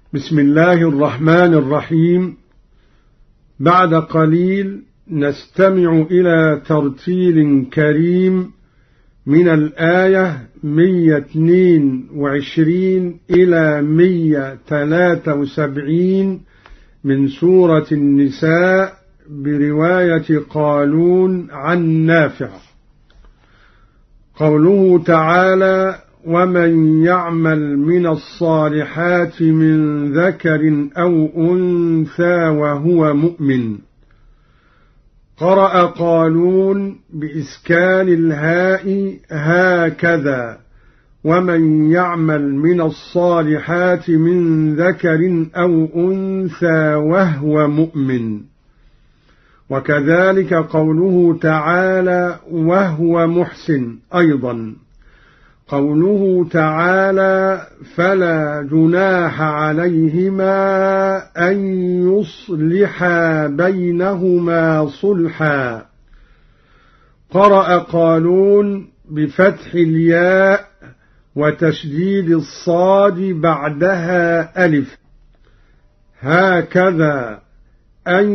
بسم الله الرحمن الرحيم. بعد قليل نستمع إلى ترتيل كريم من الآية 122 إلى 173 من سورة النساء برواية قالون عن نافع. قوله تعالى: ومن يعمل من الصالحات من ذكر أو أنثى وهو مؤمن. قرأ قالون بإسكان الهاء هكذا: ومن يعمل من الصالحات من ذكر أو أنثى وهو مؤمن. وكذلك قوله تعالى: وهو محسن أيضا. قوله تعالى: فلا جناح عليهما أن يصلحا بينهما صلحا. قرأ قالون بفتح الياء وتشديد الصاد بعدها ألف، هكذا أن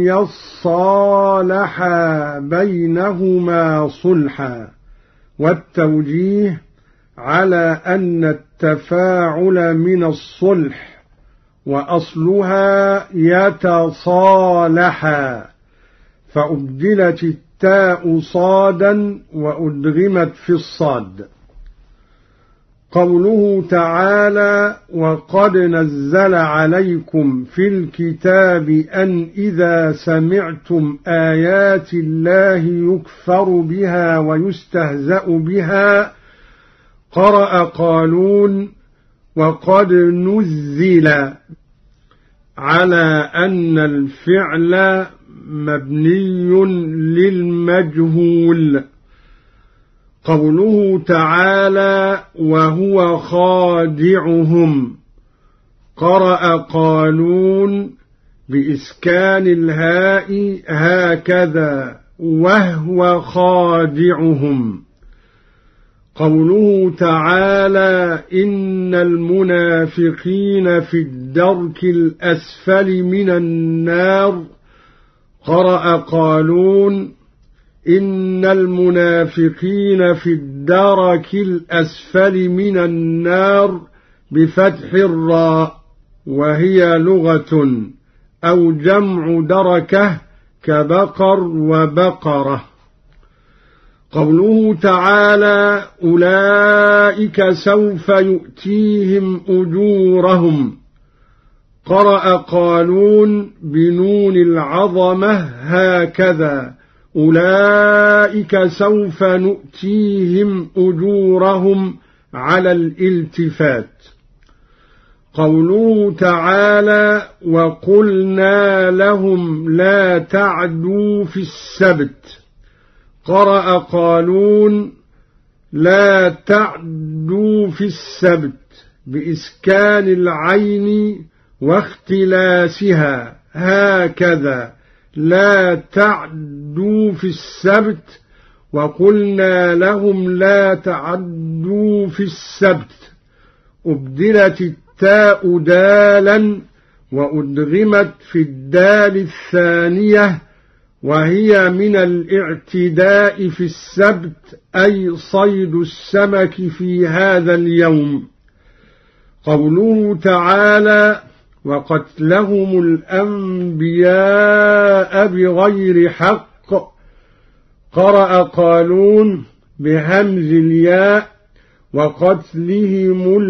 يصالحا بينهما صلحا. والتوجيه على أن التفاعل من الصلح، وأصلها يتصالحا، فأبدلت التاء صادا وأدغمت في الصاد. قوله تعالى: وقد نزل عليكم في الكتاب أن إذا سمعتم آيات الله يكفر بها ويستهزأ بها. قرأ قالون وقد نزل على أن الفعل مبني للمجهول. قوله تعالى: وهو خادعهم. قرأ قالون بإسكان الهاء هكذا: وهو خادعهم. قوله تعالى: إن المنافقين في الدرك الأسفل من النار. قرأ قالون إن المنافقين في الدرك الأسفل من النار بفتح الراء، وهي لغة أو جمع دركة كبقر وبقرة. قوله تعالى: أولئك سوف يؤتيهم أجورهم. قرأ قالون بنون العظمة هكذا: أولئك سوف نؤتيهم أجورهم على الالتفات. قوله تعالى: وقلنا لهم لا تعدوا في السبت. قرأ قالون لا تعدوا في السبت بإسكان العين واختلاسها هكذا: لا تعدوا في السبت. وقلنا لهم لا تعدوا في السبت، أبدلت التاء دالا وأدغمت في الدال الثانية، وهي من الاعتداء في السبت، أي صيد السمك في هذا اليوم. قوله تعالى: وقتلهم الأنبياء بغير حق. قرأ قالون بهمز الياء وقتلهم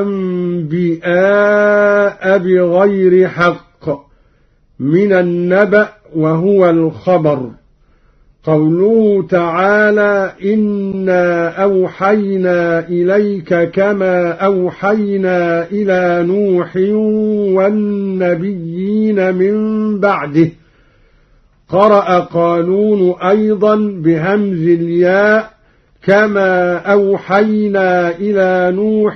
الأنبياء بغير حق من النبأ وهو الخبر. قوله تعالى: إنا أوحينا إليك كما أوحينا إلى نوح والنبيين من بعده. قرأ قالون أيضا بهمز الياء كما أوحينا إلى نوح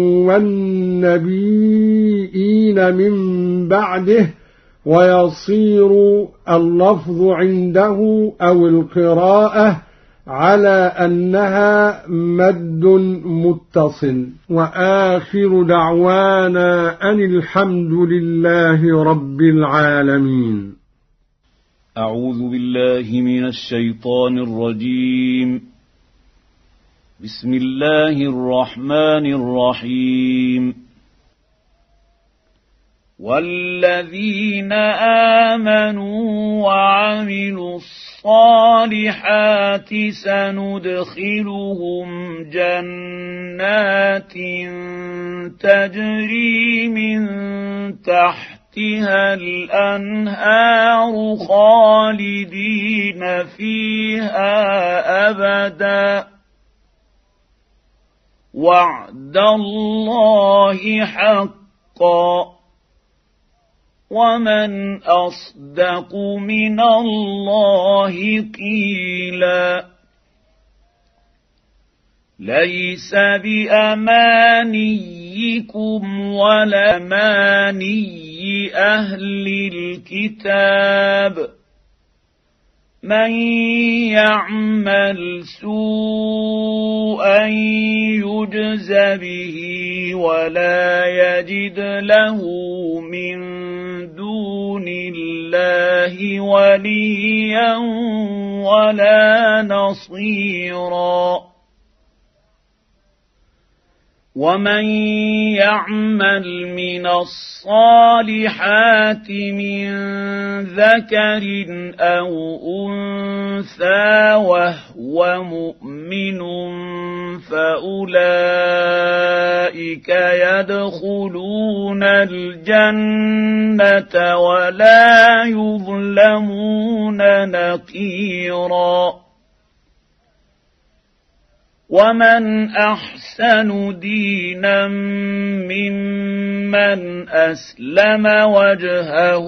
والنبيين من بعده، ويصير اللفظ عنده أو القراءة على أنها مد متصل. وآخر دعوانا أن الحمد لله رب العالمين. أعوذ بالله من الشيطان الرجيم. بسم الله الرحمن الرحيم. والذين آمنوا وعملوا الصالحات سندخلهم جنات تجري من تحتها الأنهار خالدين فيها أبدا وعد الله حقا ومن أصدق من الله قيلا. ليس بأمانيكم ولا أماني أهل الكتاب. من يعمل سوءا يجز به ولا يجد له من دون الله وليا ولا نصيرا. ومن يعمل من الصالحات من ذكر أو أنثى وهو مؤمن فأولئك يدخلون الجنة ولا يظلمون نقيرا. ومن أحسن دينا ممن أسلم وجهه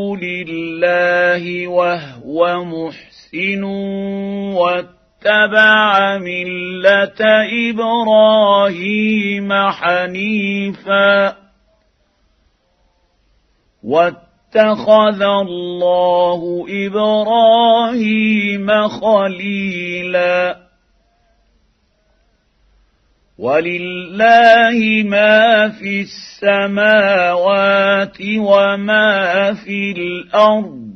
لله وهو محسن واتبع ملة إبراهيم حنيفا واتخذ الله إبراهيم خليلا. ولله ما في السماوات وما في الأرض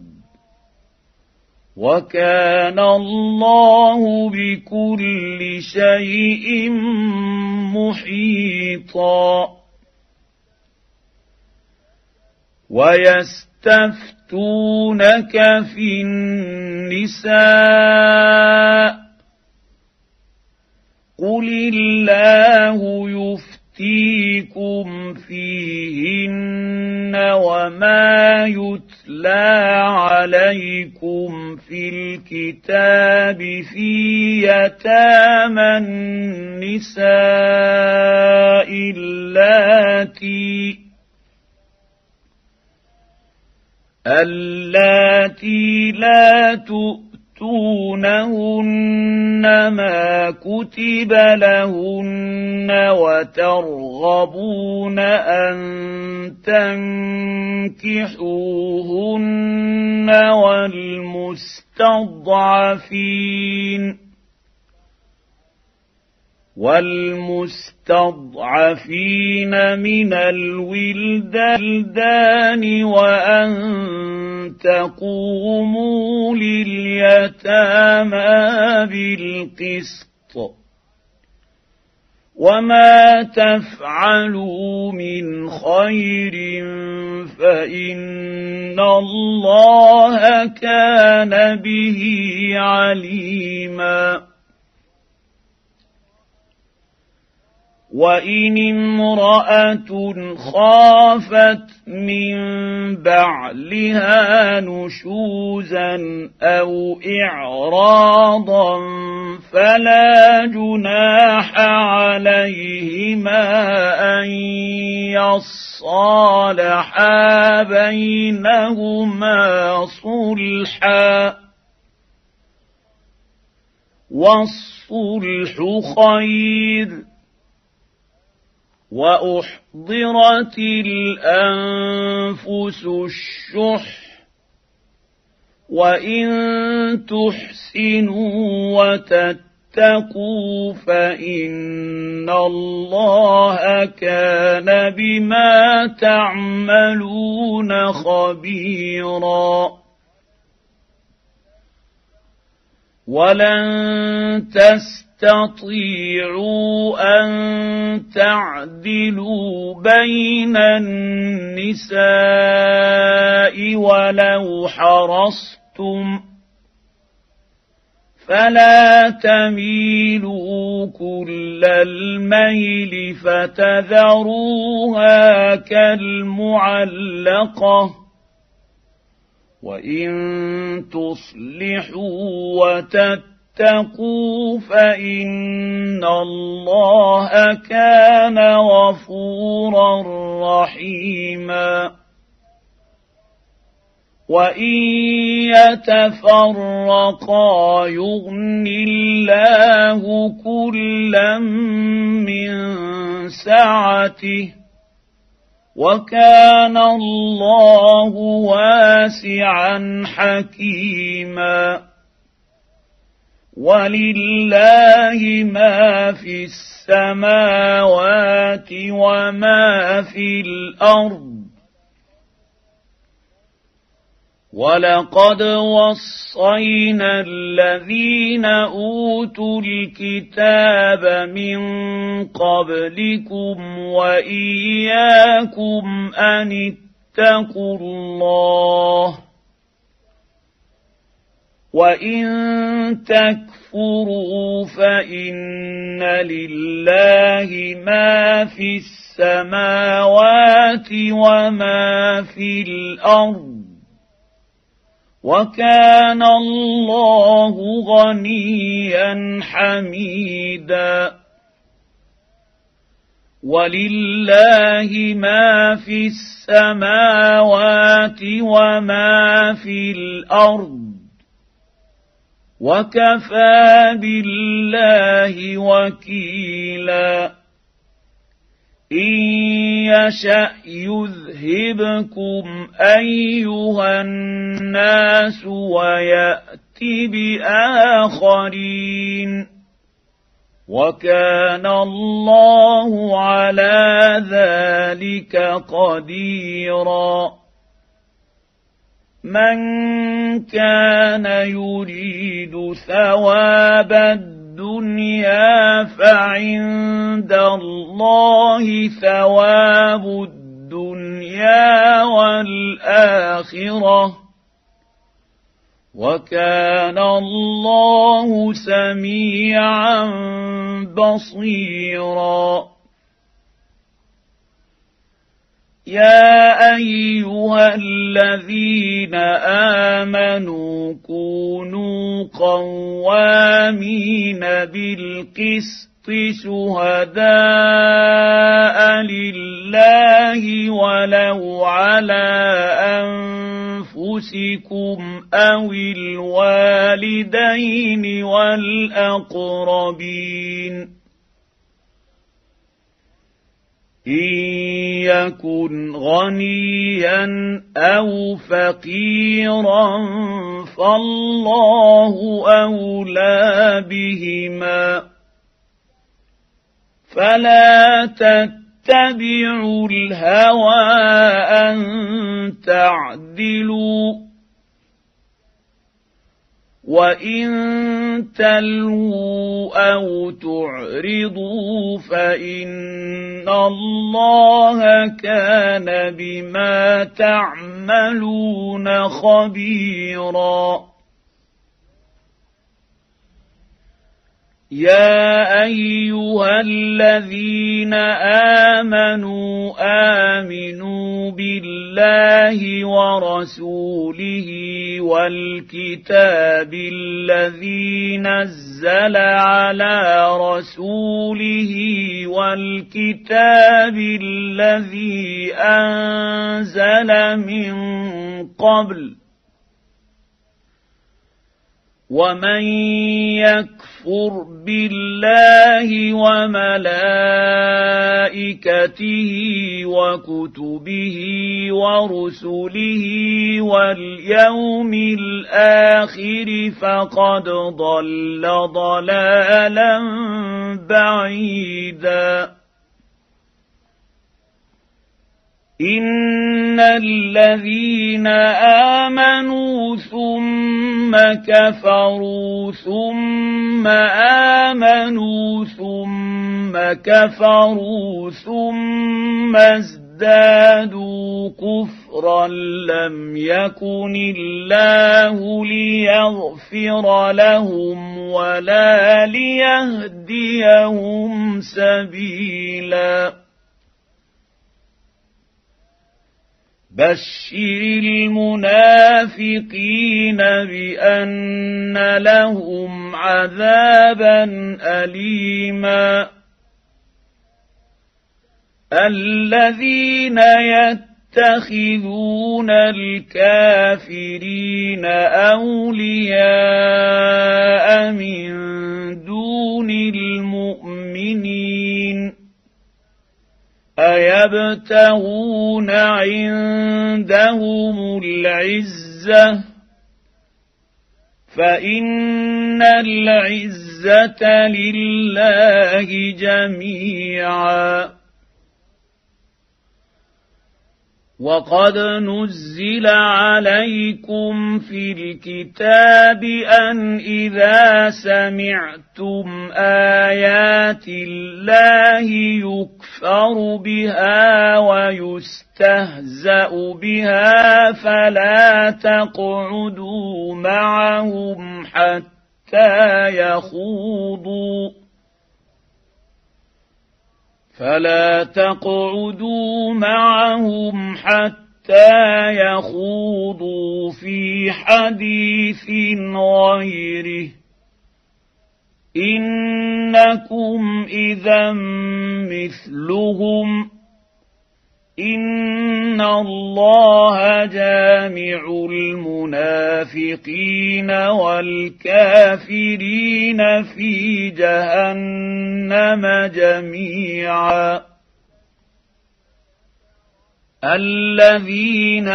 وكان الله بكل شيء محيطا. ويستفتونك في النساء قل الله يفتيكم فيهن وما يتلى عليكم في الكتاب في يتامى النساء اللاتي لا تؤتونهن ما كتب لهن وترغبون أن تنكحوهن والمستضعفين من الولدان وأن تقوموا لليتامى بالقسط وما تفعلوا من خير فإن الله كان به عليما. وإن امرأة خافت من بعلها نشوزا أو إعراضا فلا جناح عليهما أن يصالحا بينهما صلحا والصلح خير. وأحضرت الأنفس الشح وإن تحسنوا وتتقوا فإن الله كان بما تعملون خبيرا ولن تستطيعوا أن تعدلوا بين النساء ولو حرصتم فلا تميلوا كل الميل فتذروها كالمعلقة وإن تصلحوا وتتقوا فإن الله كان غفورا رحيما وإن يتفرقا يغن الله كلا من سعته وكان الله واسعا حكيما ولله ما في السماوات وما في الأرض ولقد وصينا الذين أوتوا الكتاب من قبلكم وإياكم أن اتقوا الله وإن تكفروا فإن لله ما في السماوات وما في الأرض وكان الله غنيا حميدا ولله ما في السماوات وما في الأرض وكفى بالله وكيلا إن يشأ يذهبكم أيها الناس ويأت بآخرين وكان الله على ذلك قديرا من كان يريد ثواب الدنيا فعند الله ثواب الدنيا والآخرة وكان الله سميعا بصيرا يا أيها الذين آمنوا كونوا قوامين بالقسط شهداء لله ولو على أنفسكم أو الوالدين والأقربين إن يكن غنيا أو فقيرا فالله أولى بهما فلا تتبعوا الهوى أن تعدلوا وإن تلووا أو تعرضوا فإن الله كان بما تعملون خبيرا يا أيها الذين آمنوا آمنوا بالله ورسوله والكتاب الذي نزل على رسوله والكتاب الذي أنزل من قبل ومن يكفر بالله وملائكته وكتبه ورسله واليوم الآخر فقد ضل ضلالا بعيدا إن الذين آمنوا ثم كفروا ثم آمنوا ثم كفروا ثم ازدادوا كفرا لم يكن الله ليغفر لهم ولا ليهديهم سبيلا بشر المنافقين بأن لهم عذابا أليما الذين يتخذون الكافرين أولياء من دون المؤمنين أيبتغون عندهم العزة فإن العزة لله جميعا وقد نزل عليكم في الكتاب أن إذا سمعتم آيات الله يكفر بها ويستهزأ بها فلا تقعدوا معهم حتى يخوضوا في حديث غيره إنكم إذا مثلهم إن الله جامع المنافقين والكافرين في جهنم جميعا الذين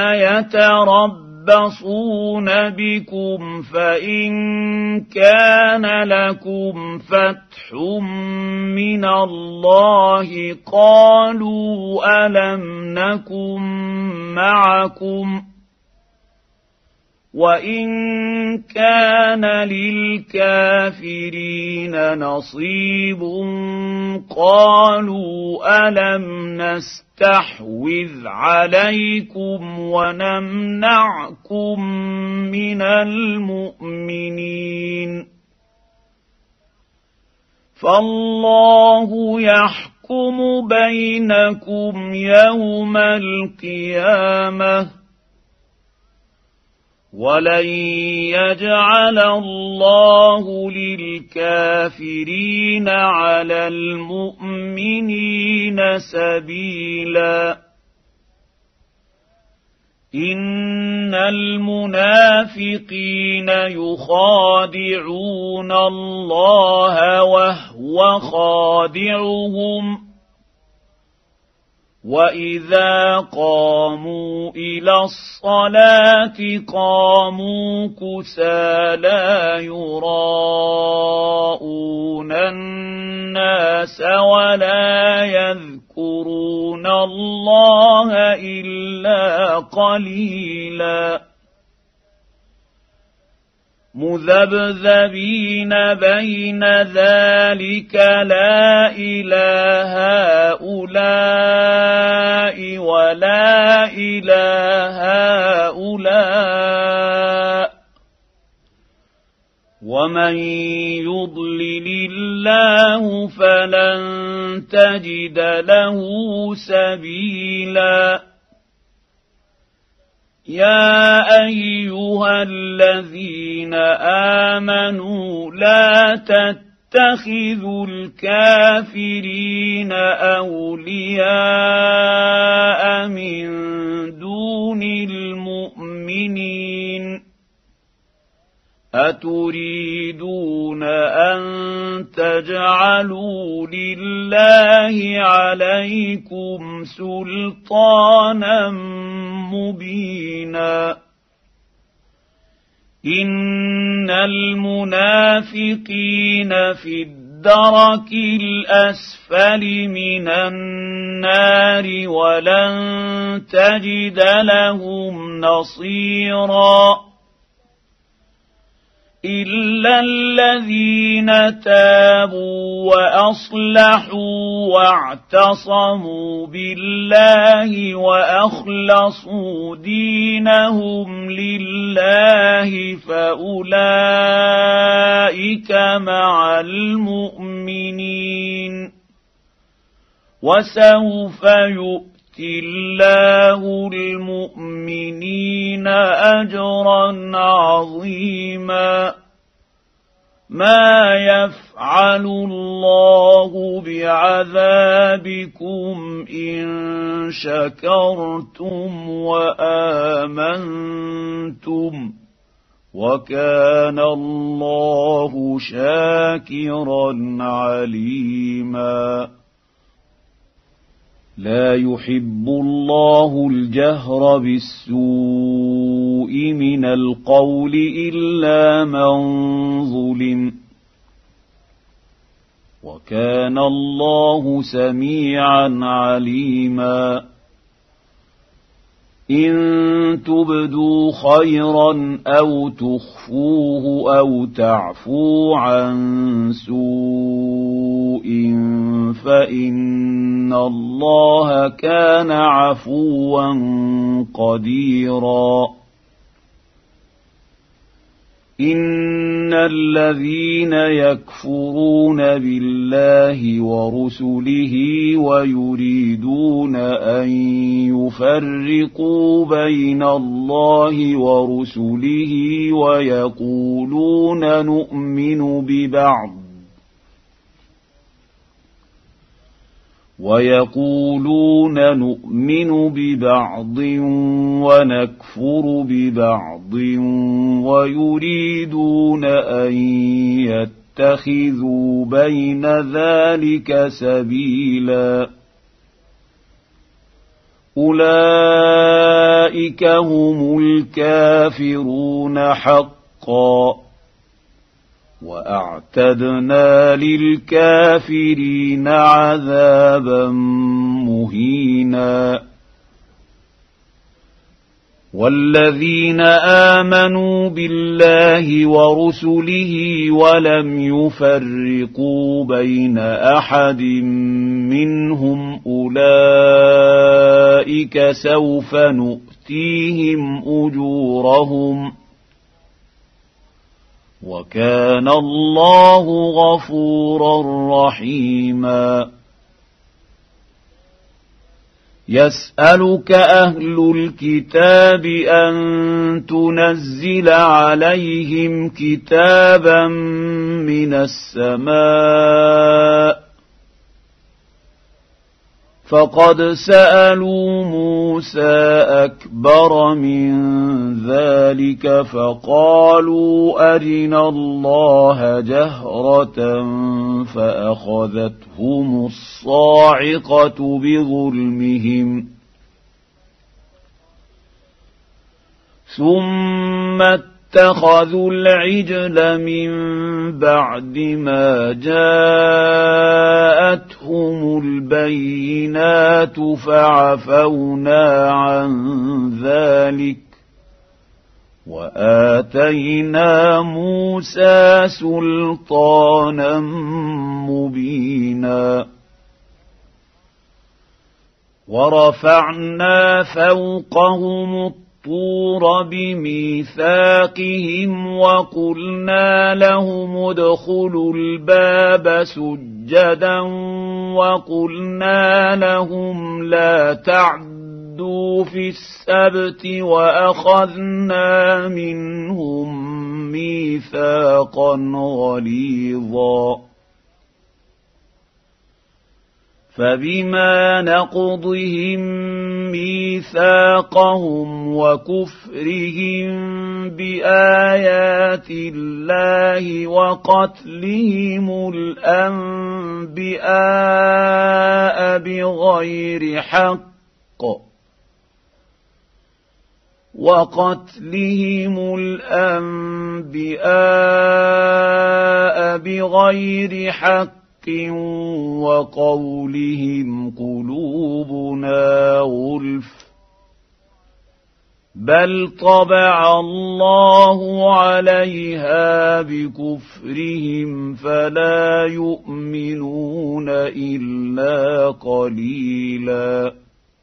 يتربصون بكم فإن كان لكم فتح من الله قالوا ألم نكن معكم وإن كان للكافرين نصيب قالوا ألم نستحوذ عليكم ونمنعكم من المؤمنين فالله يحكم بينكم يوم القيامة ولن يجعل الله للكافرين على المؤمنين سبيلا إن المنافقين يخادعون الله وهو خادعهم وإذا قاموا إلى الصلاة قاموا كسالى يراءون الناس ولا يذكرون الله إلا قليلا مذبذبين بين ذلك لا إله هؤلاء ولا إله هؤلاء ومن يضلل الله فلن تجد له سبيلا يا أيها الذين آمنوا لا تتخذوا الكافرين أولياء من دون المؤمنين أتريدون أن تجعلوا لله عليكم سلطانا مبينا إن المنافقين في الدرك الأسفل من النار ولن تجد لهم نصيرا إلا الذين تابوا وأصلحوا واعتصموا بالله وأخلصوا دينهم لله فأولئك مع المؤمنين وسوف يؤتي الله المؤمنين أجرا عظيما ما يفعل الله بعذابكم إن شكرتم وآمنتم وكان الله شاكرا عليما لا يحب الله الجهر بالسوء من القول إلا من ظلم وكان الله سميعا عليما إن تبدوا خيرا أو تخفوه أو تعفوا عن سوء فإن الله كان عفوا قديرا إن الذين يكفرون بالله ورسله ويريدون أن يفرقوا بين الله ورسله ويقولون نؤمن ببعض ونكفر ببعض ويريدون أن يتخذوا بين ذلك سبيلا أولئك هم الكافرون حقا وأعتدنا للكافرين عذابا مهينا والذين آمنوا بالله ورسله ولم يفرقوا بين أحد منهم أولئك سوف نؤتيهم أجورهم وكان الله غفورا رحيما يسألك أهل الكتاب أن تنزل عليهم كتابا من السماء فقد سألوا موسى أكبر من ذلك فقالوا أرنا الله جهرة فأخذتهم الصاعقة بظلمهم ثم اتخذوا العجل من بعد ما جاءتهم البينات فعفونا عن ذلك وآتينا موسى سلطانا مبينا ورفعنا فوقهم الطور بميثاقهم وقلنا لهم ادخلوا الباب سجدا وقلنا لهم لا تعدوا في السبت وأخذنا منهم ميثاقا غليظا فبما نقضهم ميثاقهم وكفرهم بآيات الله وقتلهم الأنبياء بغير حق وقولهم قلوبنا غلف بل طبع الله عليها بكفرهم فلا يؤمنون إلا قليلا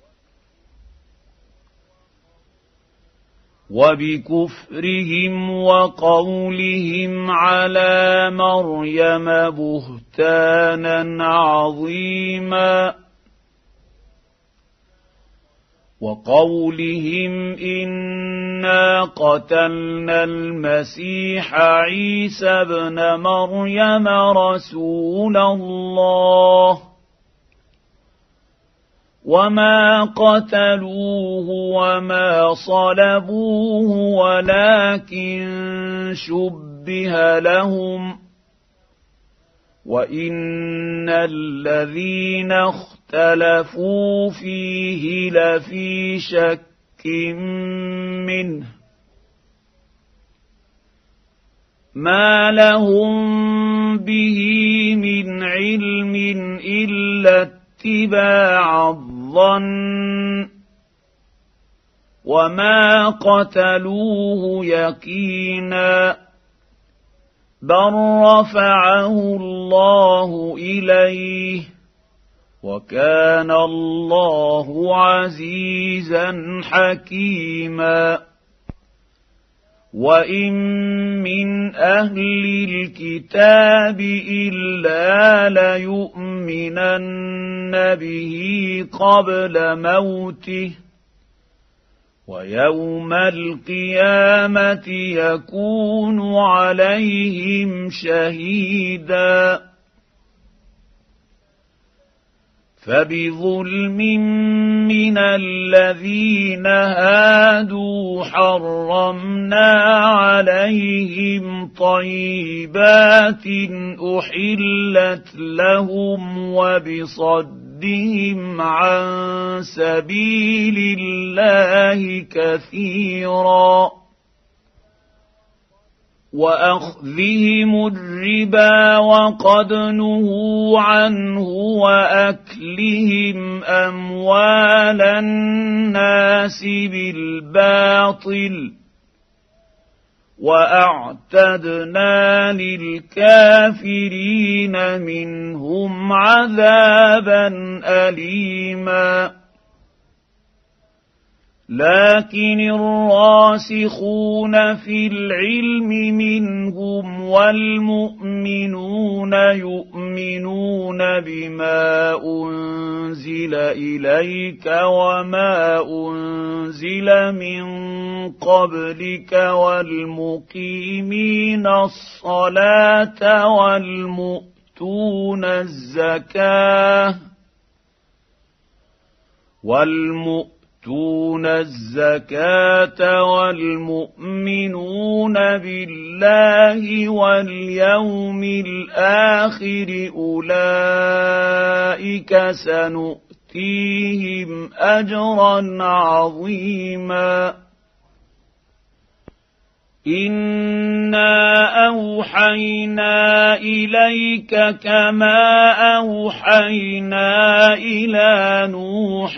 وبكفرهم وقولهم على مريم بهتانا عظيما وقولهم إنا قتلنا المسيح عيسى ابن مريم رسول الله وما قتلوه وما صلبوه ولكن شبه لهم وإن الذين اختلفوا فيه لفي شك منه ما لهم به من علم إلا اتباع الظن وما قتلوه يقينا بل رفعه الله إليه وكان الله عزيزا حكيما وإن من أهل الكتاب إلا ليؤمنن به قبل موته ويوم القيامة يكون عليهم شهيدا فبظلم من الذين هادوا حرمنا عليهم طيبات أحلت لهم وبصدهم عن سبيل الله كثيرا وأخذهم الربا وقد نهوا عنه وأكلهم أموال الناس بالباطل وأعتدنا للكافرين منهم عذابا أليما لكن الراسخون في العلم منهم والمؤمنون يؤمنون بما أنزل إليك وما أنزل من قبلك والمقيمين الصلاة والمؤتون الزكاة والمؤمنون بالله واليوم الآخر أولئك سنؤتيهم أجرا عظيما إنا أوحينا إليك كما أوحينا إلى نوح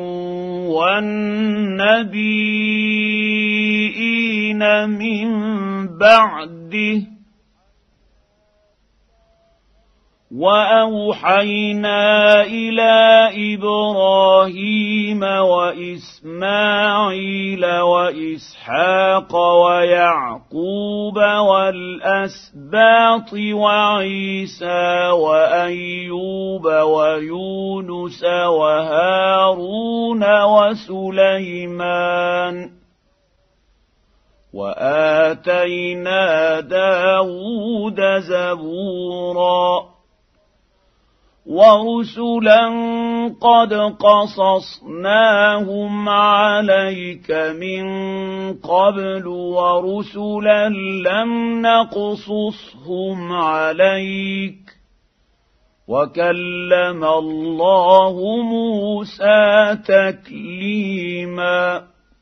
والنبيين من بعده وأوحينا إلى إبراهيم وإسماعيل وإسحاق ويعقوب والأسباط وعيسى وأيوب ويونس وهارون وسليمان وآتينا داود زبورا ورسلا قد قصصناهم عليك من قبل ورسلا لم نقصصهم عليك وكلم الله موسى تكليما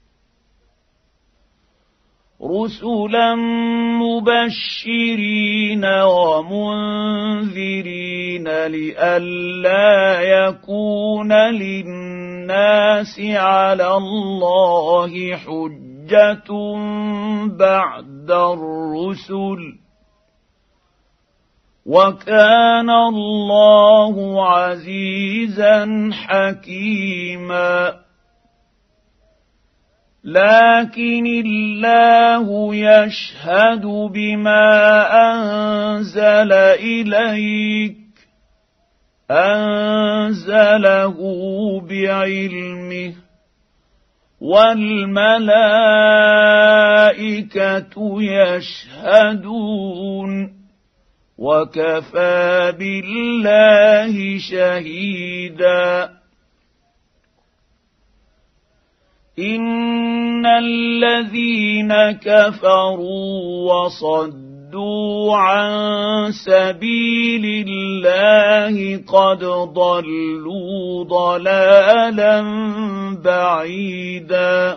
رسلا مبشرين ومنذرين لئلا يكون للناس على الله حجة بعد الرسل وكان الله عزيزا حكيما لكن الله يشهد بما أنزل إليك أنزله بعلمه والملائكة يشهدون وكفى بالله شهيدا إن الذين كفروا وصدوا عن سبيل الله قد ضلوا ضلالا بعيدا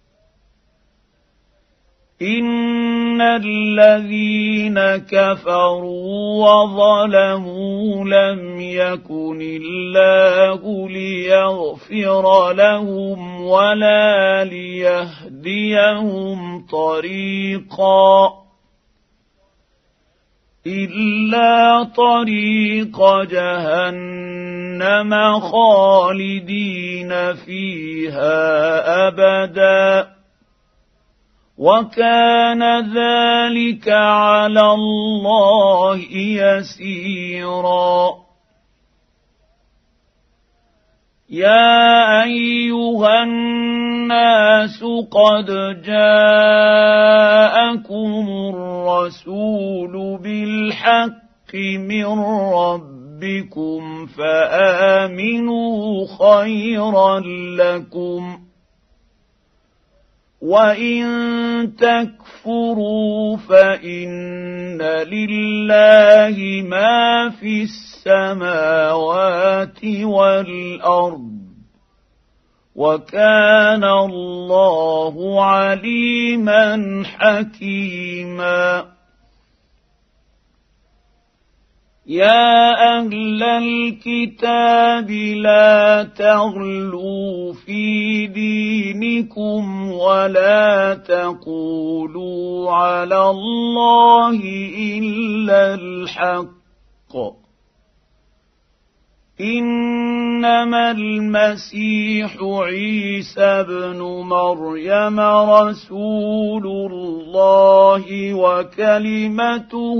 إن الذين كفروا وظلموا لم يكن الله ليغفر لهم ولا ليهديهم طريقا إلا طريق جهنم خالدين فيها أبدا وكان ذلك على الله يسيرا يا أيها الناس قد جاءكم الرسول بالحق من ربكم فآمنوا خيرا لكم وإن تكفروا فإن لله ما في السماوات والأرض وكان الله عليما حكيما يا أهل الكتاب لا تغلوا في دينكم ولا تقولوا على الله إلا الحق إنما المسيح عيسى ابن مريم رسول الله وكلمته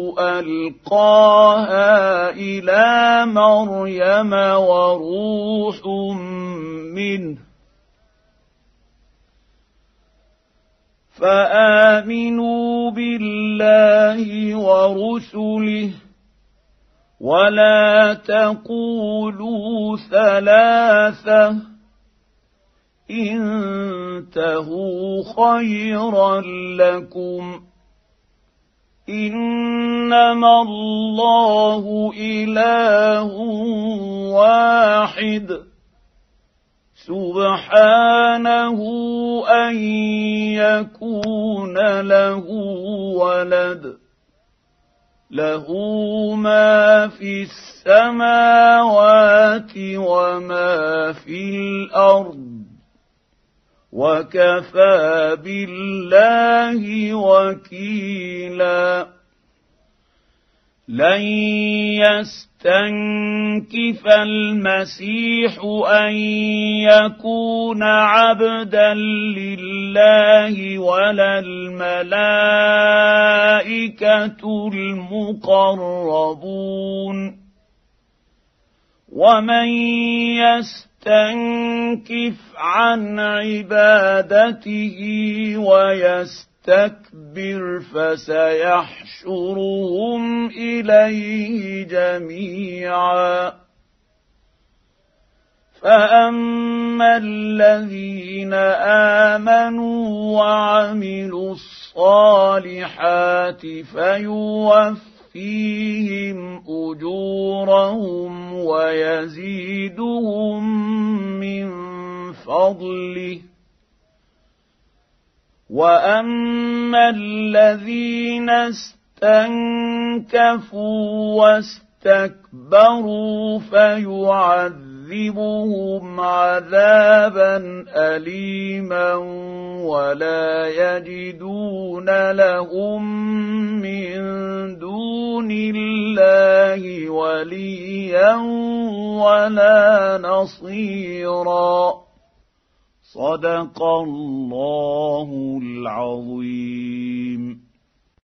ألقاها إلى مريم وروح منه فآمنوا بالله ورسله ولا تقولوا ثلاثة انتهوا خيرا لكم إنما الله إله واحد سبحانه أن يكون له ولد له ما في السماوات وما في الأرض وكفى بالله وكيلا لن يستنكف المسيح أن يكون عبدا لله ولا الملائكة المقربون ومن يستنكف عن عبادته ويستكبر يستكبر فسيحشرهم إليه جميعا فأما الذين آمنوا وعملوا الصالحات فيوفيهم أجورهم ويزيدهم من فضله وأما الذين استنكفوا واستكبروا فيعذبهم عذابا أليما ولا يجدون لهم من دون الله وليا ولا نصيرا صدق الله العظيم.